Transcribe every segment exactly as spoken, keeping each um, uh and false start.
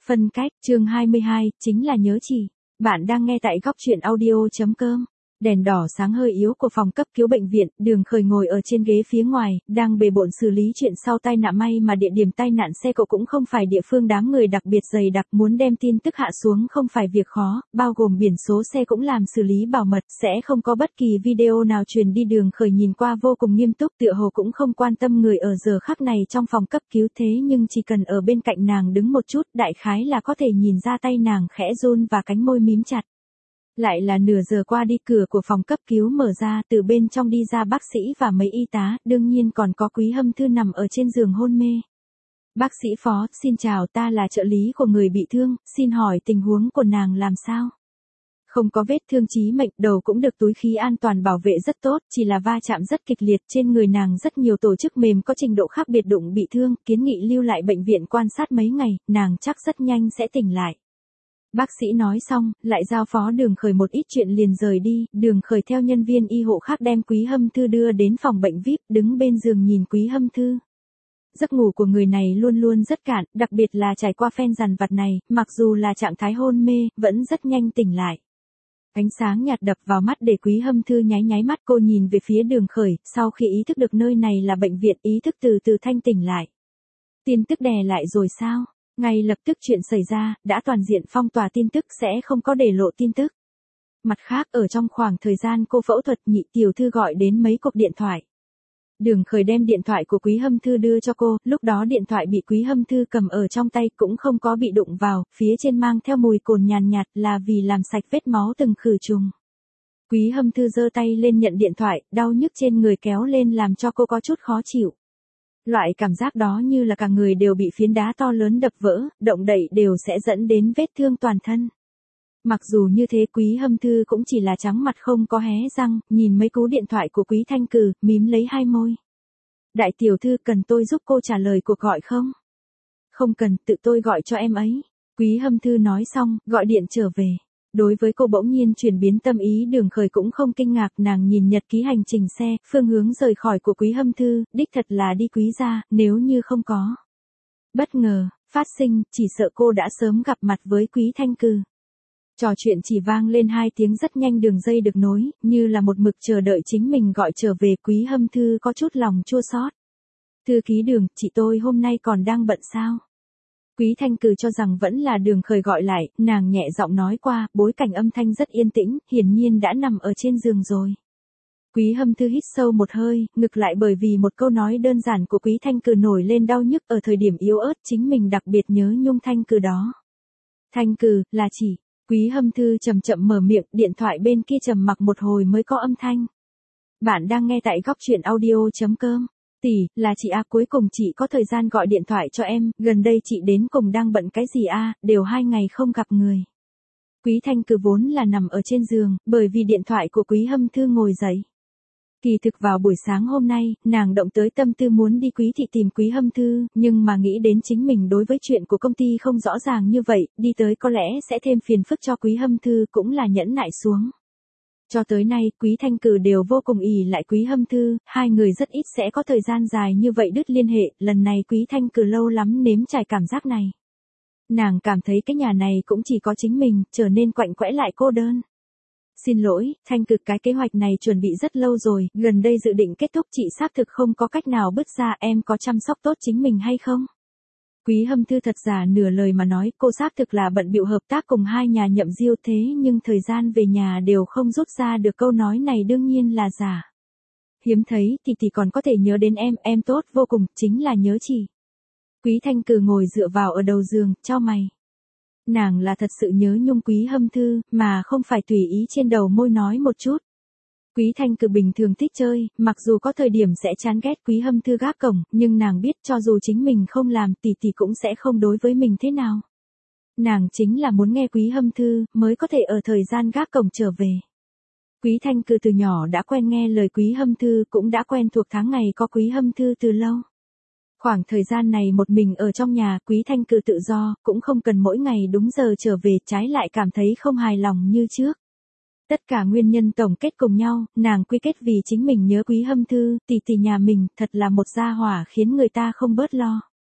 Phân cách, chương hai mươi hai, chính là nhớ chỉ. Bạn đang nghe tại góc truyện audio.com. Đèn đỏ sáng hơi yếu của phòng cấp cứu bệnh viện, Đường Khởi ngồi ở trên ghế phía ngoài, đang bề bộn xử lý chuyện sau tai nạn. May mà địa điểm tai nạn xe cộ cũng không phải địa phương đám người đặc biệt dày đặc, muốn đem tin tức hạ xuống không phải việc khó, bao gồm biển số xe cũng làm xử lý bảo mật, sẽ không có bất kỳ video nào truyền đi. Đường Khởi nhìn qua vô cùng nghiêm túc, tựa hồ cũng không quan tâm người ở giờ khắc này trong phòng cấp cứu, thế nhưng chỉ cần ở bên cạnh nàng đứng một chút, đại khái là có thể nhìn ra tay nàng khẽ run và cánh môi mím chặt. Lại là nửa giờ qua đi, cửa của phòng cấp cứu mở ra, từ bên trong đi ra bác sĩ và mấy y tá, đương nhiên còn có Quý Hâm Thư nằm ở trên giường hôn mê. Bác sĩ Phó, xin chào, ta là trợ lý của người bị thương, xin hỏi tình huống của nàng làm sao? Không có vết thương chí mệnh, đầu cũng được túi khí an toàn bảo vệ rất tốt, chỉ là va chạm rất kịch liệt, trên người nàng rất nhiều tổ chức mềm có trình độ khác biệt đụng bị thương, kiến nghị lưu lại bệnh viện quan sát mấy ngày, nàng chắc rất nhanh sẽ tỉnh lại. Bác sĩ nói xong, lại giao phó Đường Khởi một ít chuyện liền rời đi. Đường Khởi theo nhân viên y hộ khác đem Quý Hâm Thư đưa đến phòng bệnh vi ai pi, đứng bên giường nhìn Quý Hâm Thư. Giấc ngủ của người này luôn luôn rất cạn, đặc biệt là trải qua phen dằn vặt này, mặc dù là trạng thái hôn mê, vẫn rất nhanh tỉnh lại. Ánh sáng nhạt đập vào mắt để Quý Hâm Thư nháy nháy mắt, cô nhìn về phía Đường Khởi, sau khi ý thức được nơi này là bệnh viện, ý thức từ từ thanh tỉnh lại. Tin tức đè lại rồi sao? Ngay lập tức chuyện xảy ra, đã toàn diện phong tỏa tin tức, sẽ không có để lộ tin tức. Mặt khác, ở trong khoảng thời gian cô phẫu thuật, nhị tiểu thư gọi đến mấy cuộc điện thoại. Đường Khởi đem điện thoại của Quý Hâm Thư đưa cho cô, lúc đó điện thoại bị Quý Hâm Thư cầm ở trong tay, cũng không có bị đụng vào, phía trên mang theo mùi cồn nhàn nhạt, là vì làm sạch vết máu từng khử trùng. Quý Hâm Thư giơ tay lên nhận điện thoại, đau nhức trên người kéo lên làm cho cô có chút khó chịu. Loại cảm giác đó như là cả người đều bị phiến đá to lớn đập vỡ, động đậy đều sẽ dẫn đến vết thương toàn thân. Mặc dù như thế, Quý Hâm Thư cũng chỉ là trắng mặt không có hé răng, nhìn mấy cú điện thoại của Quý Thanh Cử, mím lấy hai môi. Đại tiểu thư, cần tôi giúp cô trả lời cuộc gọi không? Không cần, tự tôi gọi cho em ấy. Quý Hâm Thư nói xong, gọi điện trở về. Đối với cô bỗng nhiên chuyển biến tâm ý, Đường Khởi cũng không kinh ngạc, nàng nhìn nhật ký hành trình xe, phương hướng rời khỏi của Quý Hâm Thư, đích thật là đi Quý gia, nếu như không có bất ngờ phát sinh, chỉ sợ cô đã sớm gặp mặt với Quý Thanh Cừ. Trò chuyện chỉ vang lên hai tiếng, rất nhanh đường dây được nối, như là một mực chờ đợi chính mình gọi trở về. Quý Hâm Thư có chút lòng chua xót. Thư ký Đường, chị tôi hôm nay còn đang bận sao? Quý Thanh Cừ cho rằng vẫn là Đường Khởi gọi lại, nàng nhẹ giọng nói qua, bối cảnh âm thanh rất yên tĩnh, hiển nhiên đã nằm ở trên giường rồi. Quý Hâm Thư hít sâu một hơi, ngực lại bởi vì một câu nói đơn giản của Quý Thanh Cừ nổi lên đau nhức. Ở thời điểm yếu ớt, chính mình đặc biệt nhớ nhung Thanh Cừ đó. Thanh Cừ, là chỉ. Quý Hâm Thư chậm chậm mở miệng, điện thoại bên kia trầm mặc một hồi mới có âm thanh. Bạn đang nghe tại góc truyện audio.com. Tỷ, là chị A, cuối cùng chị có thời gian gọi điện thoại cho em, gần đây chị đến cùng đang bận cái gì a, đều hai ngày không gặp người. Quý Thanh Cừ vốn là nằm ở trên giường, bởi vì điện thoại của Quý Hâm Thư ngồi dậy. Kỳ thực vào buổi sáng hôm nay, nàng động tới tâm tư muốn đi Quý thị tìm Quý Hâm Thư, nhưng mà nghĩ đến chính mình đối với chuyện của công ty không rõ ràng như vậy, đi tới có lẽ sẽ thêm phiền phức cho Quý Hâm Thư, cũng là nhẫn nại xuống. Cho tới nay, Quý Thanh Cừ đều vô cùng ỷ lại Quý Hâm Thư, hai người rất ít sẽ có thời gian dài như vậy đứt liên hệ, lần này Quý Thanh Cừ lâu lắm nếm trải cảm giác này. Nàng cảm thấy cái nhà này cũng chỉ có chính mình, trở nên quạnh quẽ lại cô đơn. Xin lỗi, Thanh Cừ, cái kế hoạch này chuẩn bị rất lâu rồi, gần đây dự định kết thúc, chị xác thực không có cách nào bứt ra, em có chăm sóc tốt chính mình hay không? Quý Hâm Thư thật giả nửa lời mà nói, cô xác thực là bận bịu hợp tác cùng hai nhà Nhậm Diêu, thế nhưng thời gian về nhà đều không rút ra được, câu nói này đương nhiên là giả. Hiếm thấy thì thì còn có thể nhớ đến em, em tốt vô cùng, chính là nhớ chị. Quý Thanh Cừ ngồi dựa vào ở đầu giường, chau mày. Nàng là thật sự nhớ nhung Quý Hâm Thư, mà không phải tùy ý trên đầu môi nói một chút. Quý Thanh Cừ bình thường thích chơi, mặc dù có thời điểm sẽ chán ghét Quý Hâm Thư gác cổng, nhưng nàng biết cho dù chính mình không làm, tỷ tỷ cũng sẽ không đối với mình thế nào. Nàng chính là muốn nghe Quý Hâm Thư, mới có thể ở thời gian gác cổng trở về. Quý Thanh Cừ từ nhỏ đã quen nghe lời Quý Hâm Thư, cũng đã quen thuộc tháng ngày có Quý Hâm Thư từ lâu. Khoảng thời gian này một mình ở trong nhà, Quý Thanh Cừ tự do, cũng không cần mỗi ngày đúng giờ trở về, trái lại cảm thấy không hài lòng như trước. Tất cả nguyên nhân tổng kết cùng nhau, nàng quy kết vì chính mình nhớ Quý Hâm Thư, tỷ tỷ nhà mình, thật là một gia hỏa khiến người ta không bớt lo.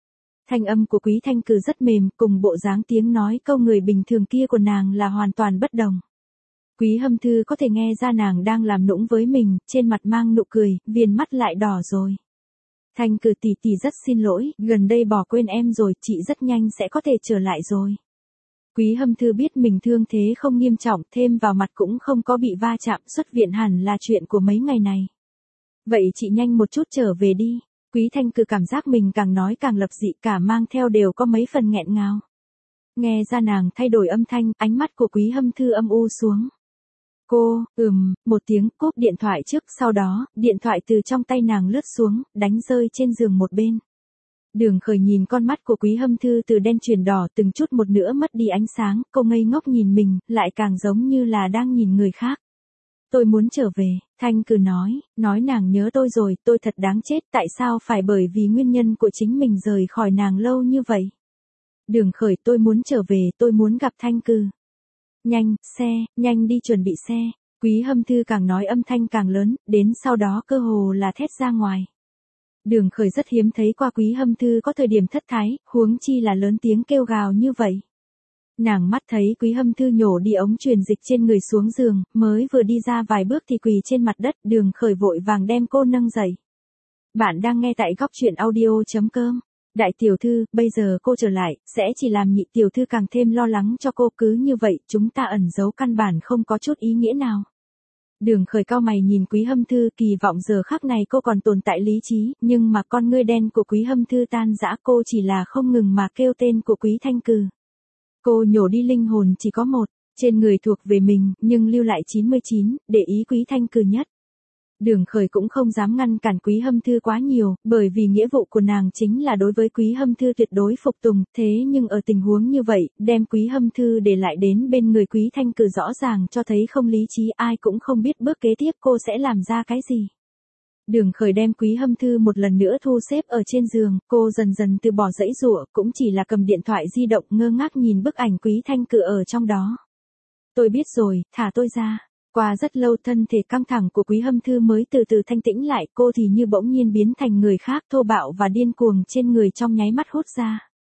Thanh âm của Quý Thanh Cử rất mềm, cùng bộ dáng tiếng nói câu người bình thường kia của nàng là hoàn toàn bất đồng. Quý Hâm Thư có thể nghe ra nàng đang làm nũng với mình, trên mặt mang nụ cười, viền mắt lại đỏ rồi. Thanh Cử tỷ tỷ rất xin lỗi, gần đây bỏ quên em rồi, chị rất nhanh sẽ có thể trở lại rồi. Quý Hâm Thư biết mình thương thế không nghiêm trọng, thêm vào mặt cũng không có bị va chạm, xuất viện hẳn là chuyện của mấy ngày này. Vậy chị nhanh một chút trở về đi. Quý Thanh Cử cảm giác mình càng nói càng lập dị, cả mang theo đều có mấy phần nghẹn ngào. Nghe ra nàng thay đổi âm thanh, ánh mắt của Quý Hâm Thư âm u xuống. Cô, ừm, một tiếng cúp điện thoại trước, sau đó, điện thoại từ trong tay nàng lướt xuống, đánh rơi trên giường một bên. Đường Khởi nhìn con mắt của Quý Hâm Thư từ đen chuyển đỏ từng chút một nữa mất đi ánh sáng, cô ngây ngốc nhìn mình, lại càng giống như là đang nhìn người khác. Tôi muốn trở về, Thanh Cử nói, nói nàng nhớ tôi rồi, tôi thật đáng chết, tại sao phải bởi vì nguyên nhân của chính mình rời khỏi nàng lâu như vậy. Đường Khởi, tôi muốn trở về, tôi muốn gặp Thanh Cử. Nhanh, xe, nhanh đi chuẩn bị xe. Quý Hâm Thư càng nói âm thanh càng lớn, đến sau đó cơ hồ là thét ra ngoài. Đường Khởi rất hiếm thấy qua Quý Hâm Thư có thời điểm thất thái, huống chi là lớn tiếng kêu gào như vậy. Nàng mắt thấy Quý Hâm Thư nhổ đi ống truyền dịch trên người xuống giường, mới vừa đi ra vài bước thì quỳ trên mặt đất, Đường Khởi vội vàng đem cô nâng dậy. Bạn đang nghe tại góc truyện audio chấm com. Đại tiểu thư, bây giờ cô trở lại, sẽ chỉ làm nhị tiểu thư càng thêm lo lắng cho cô, cứ như vậy, chúng ta ẩn giấu căn bản không có chút ý nghĩa nào. Đường Khởi cau mày nhìn Quý Hâm Thư, kỳ vọng giờ khắc này cô còn tồn tại lý trí, nhưng mà con ngươi đen của Quý Hâm Thư tan rã, cô chỉ là không ngừng mà kêu tên của Quý Thanh Cử. Cô nhổ đi linh hồn chỉ có một, trên người thuộc về mình, nhưng lưu lại chín mươi chín, để ý Quý Thanh Cử nhất. Đường Khởi cũng không dám ngăn cản Quý Hâm Thư quá nhiều, bởi vì nghĩa vụ của nàng chính là đối với Quý Hâm Thư tuyệt đối phục tùng, thế nhưng ở tình huống như vậy, đem Quý Hâm Thư để lại đến bên người Quý Thanh Cử rõ ràng cho thấy không lý trí, ai cũng không biết bước kế tiếp cô sẽ làm ra cái gì. Đường Khởi đem Quý Hâm Thư một lần nữa thu xếp ở trên giường, cô dần dần từ bỏ dãy giụa, cũng chỉ là cầm điện thoại di động ngơ ngác nhìn bức ảnh Quý Thanh Cử ở trong đó. Tôi biết rồi, thả tôi ra. Qua rất lâu thân thể căng thẳng của Quý Hâm Thư mới từ từ thanh tĩnh lại, cô thì như bỗng nhiên biến thành người khác, thô bạo và điên cuồng trên người trong nháy mắt hút ra.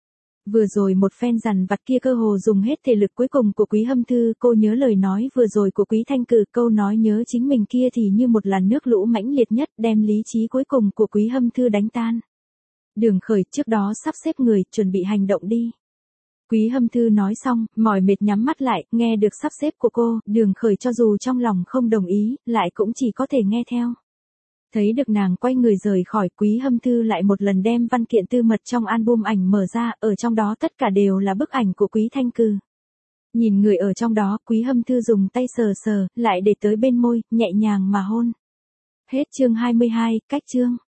Vừa rồi một phen dằn vặt kia cơ hồ dùng hết thể lực cuối cùng của Quý Hâm Thư, cô nhớ lời nói vừa rồi của Quý Thanh Cử, câu nói nhớ chính mình kia thì như một làn nước lũ mãnh liệt nhất, đem lý trí cuối cùng của Quý Hâm Thư đánh tan. Đường Khởi, trước đó sắp xếp người, chuẩn bị hành động đi. Quý Hâm Thư nói xong, mỏi mệt nhắm mắt lại, nghe được sắp xếp của cô, Đường Khởi cho dù trong lòng không đồng ý, lại cũng chỉ có thể nghe theo. Thấy được nàng quay người rời khỏi, Quý Hâm Thư lại một lần đem văn kiện tư mật trong album ảnh mở ra, ở trong đó tất cả đều là bức ảnh của Quý Thanh Cử. Nhìn người ở trong đó, Quý Hâm Thư dùng tay sờ sờ, lại để tới bên môi, nhẹ nhàng mà hôn. Hết chương hai mươi hai, cách chương.